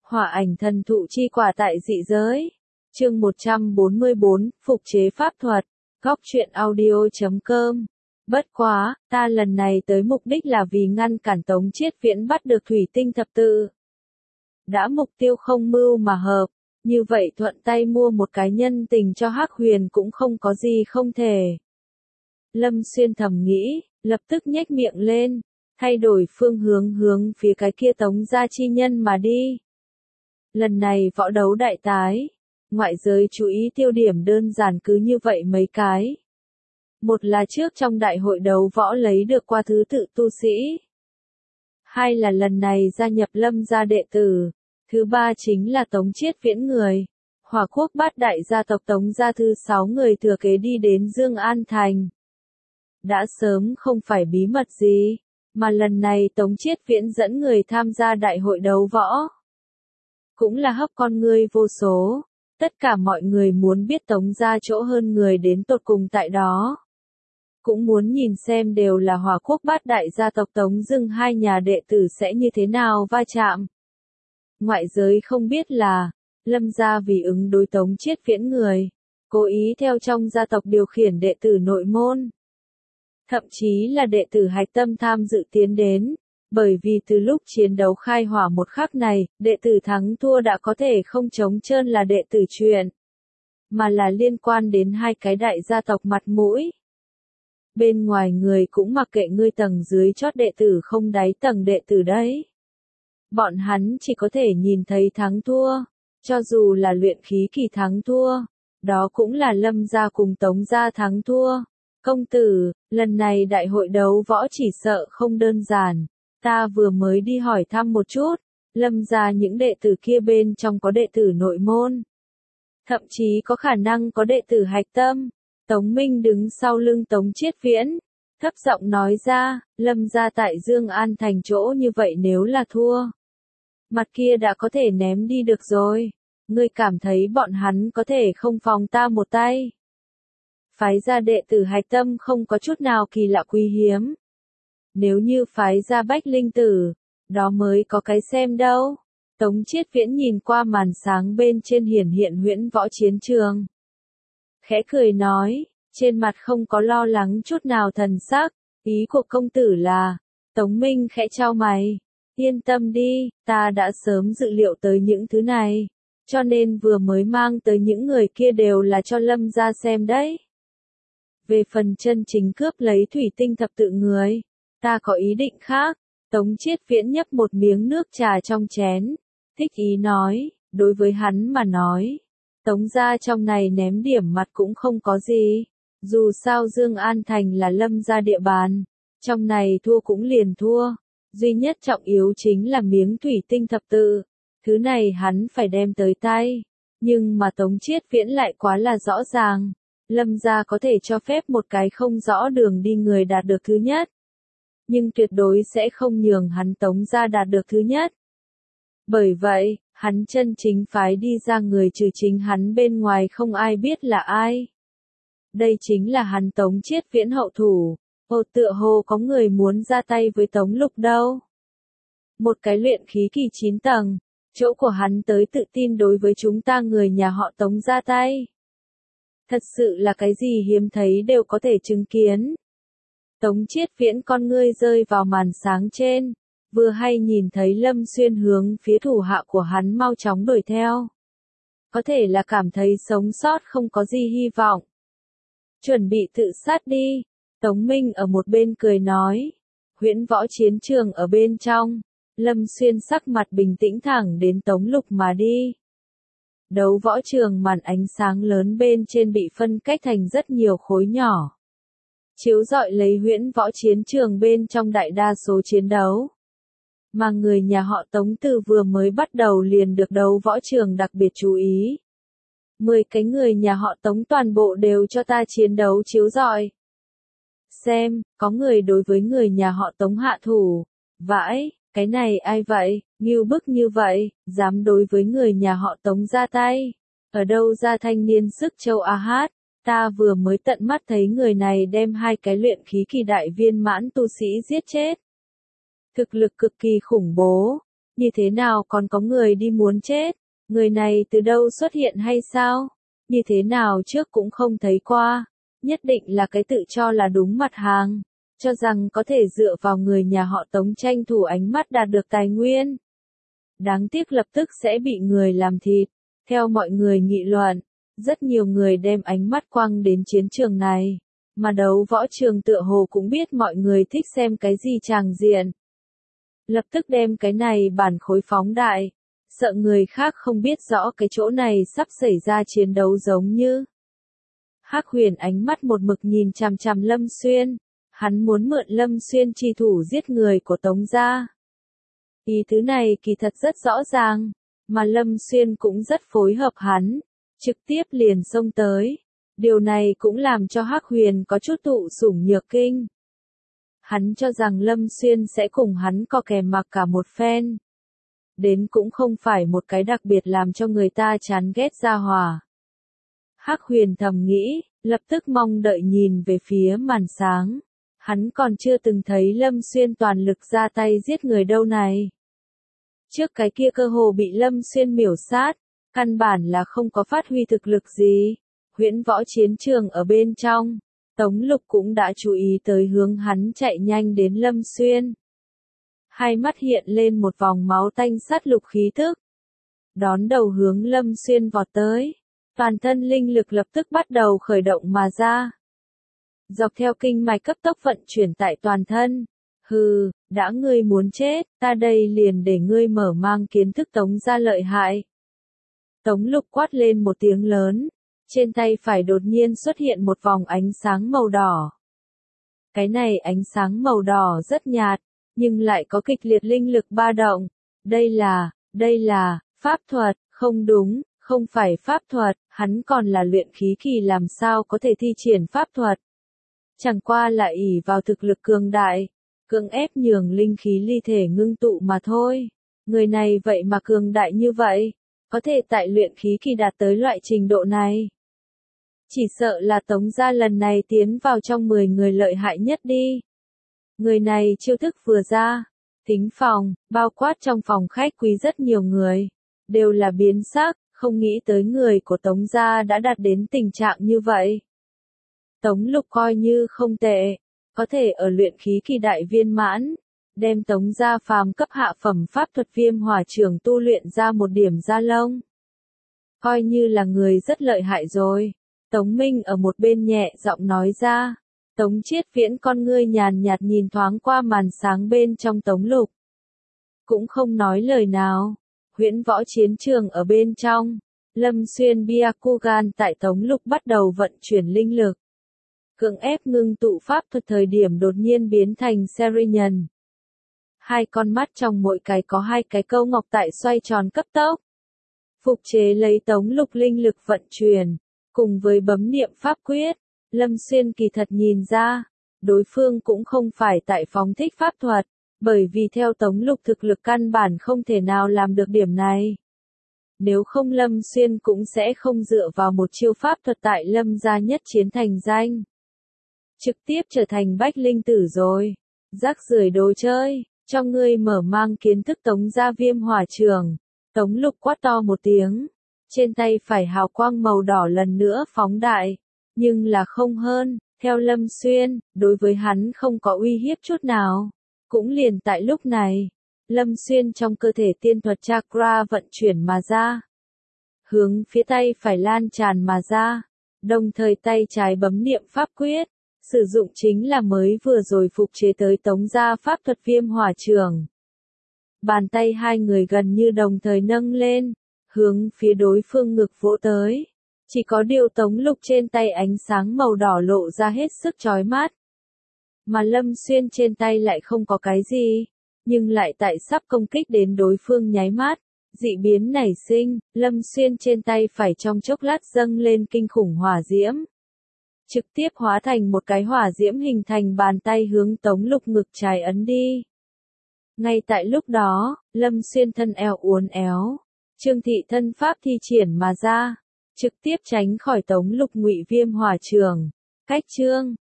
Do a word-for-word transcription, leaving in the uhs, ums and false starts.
Hỏa ảnh thần thụ chi quả tại dị giới. Chương một trăm bốn mươi bốn, phục chế pháp thuật. Góc truyện audio chấm com. Bất quá, ta lần này tới mục đích là vì ngăn cản Tống Chiết Viễn bắt được thủy tinh thập tự. Đã mục tiêu không mưu mà hợp, như vậy thuận tay mua một cái nhân tình cho Hắc Huyền cũng không có gì không thể. Lâm Xuyên thầm nghĩ, lập tức nhếch miệng lên, thay đổi phương hướng hướng phía cái kia Tống gia chi nhân mà đi. Lần này võ đấu đại tái, ngoại giới chú ý tiêu điểm đơn giản cứ như vậy mấy cái. Một là trước trong đại hội đấu võ lấy được qua thứ tự tu sĩ. Hai là lần này gia nhập Lâm gia đệ tử. Thứ ba chính là Tống Chiết Viễn người. Hỏa quốc bát đại gia tộc Tống gia thứ sáu người thừa kế đi đến Dương An Thành. Đã sớm không phải bí mật gì, mà lần này Tống Chiết Viễn dẫn người tham gia đại hội đấu võ. Cũng là hấp con ngươi vô số, tất cả mọi người muốn biết Tống gia chỗ hơn người đến tột cùng tại đó. Cũng muốn nhìn xem đều là Hỏa quốc bát đại gia tộc Tống Dương hai nhà đệ tử sẽ như thế nào va chạm. Ngoại giới không biết là, Lâm gia vì ứng đối Tống Chiết Viễn người, cố ý theo trong gia tộc điều khiển đệ tử nội môn. Thậm chí là đệ tử hạch tâm tham dự tiến đến, bởi vì từ lúc chiến đấu khai hỏa một khắc này, đệ tử thắng thua đã có thể không trống trơn là đệ tử chuyện, mà là liên quan đến hai cái đại gia tộc mặt mũi. Bên ngoài người cũng mặc kệ ngươi tầng dưới chót đệ tử không đáy tầng đệ tử đấy. Bọn hắn chỉ có thể nhìn thấy thắng thua, cho dù là luyện khí kỳ thắng thua, đó cũng là Lâm gia cùng Tống gia thắng thua. Công tử, lần này đại hội đấu võ chỉ sợ không đơn giản, ta vừa mới đi hỏi thăm một chút, Lâm gia những đệ tử kia bên trong có đệ tử nội môn. Thậm chí có khả năng có đệ tử hạch tâm. Tống Minh đứng sau lưng Tống Chiết Viễn, thấp giọng nói ra, Lâm gia tại Dương An Thành chỗ như vậy nếu là thua, mặt kia đã có thể ném đi được rồi, ngươi cảm thấy bọn hắn có thể không phòng ta một tay. Phái ra đệ tử hạch tâm không có chút nào kỳ lạ quý hiếm. Nếu như phái ra Bách Linh Tử, đó mới có cái xem đâu. Tống Chiết Viễn nhìn qua màn sáng bên trên hiển hiện huyễn võ chiến trường. Khẽ cười nói, trên mặt không có lo lắng chút nào thần sắc, ý của công tử là, Tống Minh khẽ chau mày, yên tâm đi, ta đã sớm dự liệu tới những thứ này, cho nên vừa mới mang tới những người kia đều là cho Lâm gia xem đấy. Về phần chân chính cướp lấy thủy tinh thập tự người, ta có ý định khác. Tống Chiết Viễn nhấp một miếng nước trà trong chén, thích ý nói, đối với hắn mà nói, Tống gia trong này ném điểm mặt cũng không có gì, dù sao Dương An Thành là Lâm gia địa bàn, trong này thua cũng liền thua, duy nhất trọng yếu chính là miếng thủy tinh thập tự, thứ này hắn phải đem tới tay, nhưng mà Tống Chiết Viễn lại quá là rõ ràng. Lâm gia có thể cho phép một cái không rõ đường đi người đạt được thứ nhất, nhưng tuyệt đối sẽ không nhường hắn Tống gia đạt được thứ nhất. Bởi vậy, hắn chân chính phái đi ra người trừ chính hắn bên ngoài không ai biết là ai. Đây chính là hắn Tống Chiết Viễn hậu thủ, hồ tựa hồ có người muốn ra tay với Tống Lục đâu. Một cái luyện khí kỳ chín tầng, chỗ của hắn tới tự tin đối với chúng ta người nhà họ Tống ra tay. Thật sự là cái gì hiếm thấy đều có thể chứng kiến. Tống Chiết Viễn con ngươi rơi vào màn sáng trên, vừa hay nhìn thấy Lâm Xuyên hướng phía thủ hạ của hắn mau chóng đuổi theo. Có thể là cảm thấy sống sót không có gì hy vọng. Chuẩn bị tự sát đi, Tống Minh ở một bên cười nói. Huyễn võ chiến trường ở bên trong, Lâm Xuyên sắc mặt bình tĩnh thẳng đến Tống Lục mà đi. Đấu võ trường màn ánh sáng lớn bên trên bị phân cách thành rất nhiều khối nhỏ. Chiếu rọi lấy huyễn võ chiến trường bên trong đại đa số chiến đấu. Mà người nhà họ Tống từ vừa mới bắt đầu liền được đấu võ trường đặc biệt chú ý. Mười cái người nhà họ Tống toàn bộ đều cho ta chiến đấu chiếu rọi. Xem, có người đối với người nhà họ Tống hạ thủ. Vãi, cái này ai vậy, ngưu bức như vậy, dám đối với người nhà họ Tống ra tay. Ở đâu ra thanh niên sức châu A Hát, ta vừa mới tận mắt thấy người này đem hai cái luyện khí kỳ đại viên mãn tu sĩ giết chết. Thực lực cực kỳ khủng bố, Như thế nào còn có người đi muốn chết? Người này từ đâu xuất hiện hay sao? Như thế nào trước cũng không thấy qua? Nhất định là cái tự cho là đúng mặt hàng, cho rằng có thể dựa vào người nhà họ Tống tranh thủ ánh mắt đạt được tài nguyên. Đáng tiếc lập tức sẽ bị người làm thịt. Theo mọi người nghị luận, rất nhiều người đem ánh mắt quăng đến chiến trường này, mà đấu võ trường tựa hồ cũng biết mọi người thích xem cái gì tràng diện. Lập tức đem cái này bản khối phóng đại, sợ người khác không biết rõ cái chỗ này sắp xảy ra chiến đấu giống như. Hắc Huyền ánh mắt một mực nhìn chằm chằm Lâm Xuyên, hắn muốn mượn Lâm Xuyên chi thủ giết người của Tống gia. Ý tứ này kỳ thật rất rõ ràng, mà Lâm Xuyên cũng rất phối hợp hắn, trực tiếp liền xông tới. Điều này cũng làm cho Hắc Huyền có chút thụ sủng nhược kinh. Hắn cho rằng Lâm Xuyên sẽ cùng hắn co kè mặc cả một phen. Đến cũng không phải một cái đặc biệt làm cho người ta chán ghét gia hỏa. Hắc Huyền thầm nghĩ, lập tức mong đợi nhìn về phía màn sáng. Hắn còn chưa từng thấy Lâm Xuyên toàn lực ra tay giết người đâu này. Trước cái kia cơ hồ bị Lâm Xuyên miểu sát, căn bản là không có phát huy thực lực gì. Huyễn võ chiến trường ở bên trong, Tống Lục cũng đã chú ý tới hướng hắn chạy nhanh đến Lâm Xuyên. Hai mắt hiện lên một vòng máu tanh sát lục khí thức. Đón đầu hướng Lâm Xuyên vọt tới. Toàn thân linh lực lập tức bắt đầu khởi động mà ra. Dọc theo kinh mạch cấp tốc vận chuyển tại toàn thân. Hừ, đã ngươi muốn chết, ta đây liền để ngươi mở mang kiến thức Tống gia lợi hại. Tống Lục quát lên một tiếng lớn. Trên tay phải đột nhiên xuất hiện một vòng ánh sáng màu đỏ. Cái này ánh sáng màu đỏ rất nhạt, nhưng lại có kịch liệt linh lực ba động. Đây là, đây là, pháp thuật, không đúng, không phải pháp thuật, hắn còn là luyện khí kỳ làm sao có thể thi triển pháp thuật. Chẳng qua là ỷ vào thực lực cường đại, cưỡng ép nhường linh khí ly thể ngưng tụ mà thôi. Người này vậy mà cường đại như vậy, có thể tại luyện khí kỳ đạt tới loại trình độ này. Chỉ sợ là Tống gia lần này tiến vào trong mười người lợi hại nhất đi. Người này chiêu thức vừa ra, thính phòng, bao quát trong phòng khách quý rất nhiều người, đều là biến sắc, không nghĩ tới người của Tống gia đã đạt đến tình trạng như vậy. Tống Lục coi như không tệ, có thể ở luyện khí kỳ đại viên mãn, đem Tống gia phàm cấp hạ phẩm pháp thuật viêm hỏa trường tu luyện ra một điểm gia lông. Coi như là người rất lợi hại rồi. Tống Minh ở một bên nhẹ giọng nói ra. Tống Chiết Viễn con ngươi nhàn nhạt nhìn thoáng qua màn sáng bên trong Tống Lục. Cũng không nói lời nào. Huyễn võ chiến trường ở bên trong. Lâm Xuyên Byakugan tại Tống Lục bắt đầu vận chuyển linh lực. Cưỡng ép ngưng tụ pháp thuật thời điểm đột nhiên biến thành Serinhân. Hai con mắt trong mỗi cái có hai cái câu ngọc tại xoay tròn cấp tốc. Phục chế lấy Tống Lục linh lực vận chuyển. Cùng với bấm niệm pháp quyết, Lâm Xuyên kỳ thật nhìn ra, đối phương cũng không phải tại phóng thích pháp thuật, bởi vì theo Tống Lục thực lực căn bản không thể nào làm được điểm này. Nếu không Lâm Xuyên cũng sẽ không dựa vào một chiêu pháp thuật tại Lâm gia nhất chiến thành danh. Trực tiếp trở thành bách linh tử rồi. Rác rưởi đồ chơi, cho ngươi mở mang kiến thức Tống gia viêm hỏa trường. Tống Lục quát to một tiếng. Trên tay phải hào quang màu đỏ lần nữa phóng đại, nhưng là không hơn, theo Lâm Xuyên, đối với hắn không có uy hiếp chút nào. Cũng liền tại lúc này, Lâm Xuyên trong cơ thể tiên thuật chakra vận chuyển mà ra. Hướng phía tay phải lan tràn mà ra, đồng thời tay trái bấm niệm pháp quyết, sử dụng chính là mới vừa rồi phục chế tới Tống gia pháp thuật viêm hỏa trường. Bàn tay hai người gần như đồng thời nâng lên. Hướng phía đối phương ngực vỗ tới. Chỉ có điều Tống Lục trên tay ánh sáng màu đỏ lộ ra hết sức chói mắt. Mà Lâm Xuyên trên tay lại không có cái gì. Nhưng lại tại sắp công kích đến đối phương nháy mắt. Dị biến nảy sinh, Lâm Xuyên trên tay phải trong chốc lát dâng lên kinh khủng hỏa diễm. Trực tiếp hóa thành một cái hỏa diễm hình thành bàn tay hướng Tống Lục ngực trái ấn đi. Ngay tại lúc đó, Lâm Xuyên thân eo uốn éo. Trương thị thân pháp thi triển mà ra, trực tiếp tránh khỏi Tống Lục ngụy viêm hỏa trường. Cách chương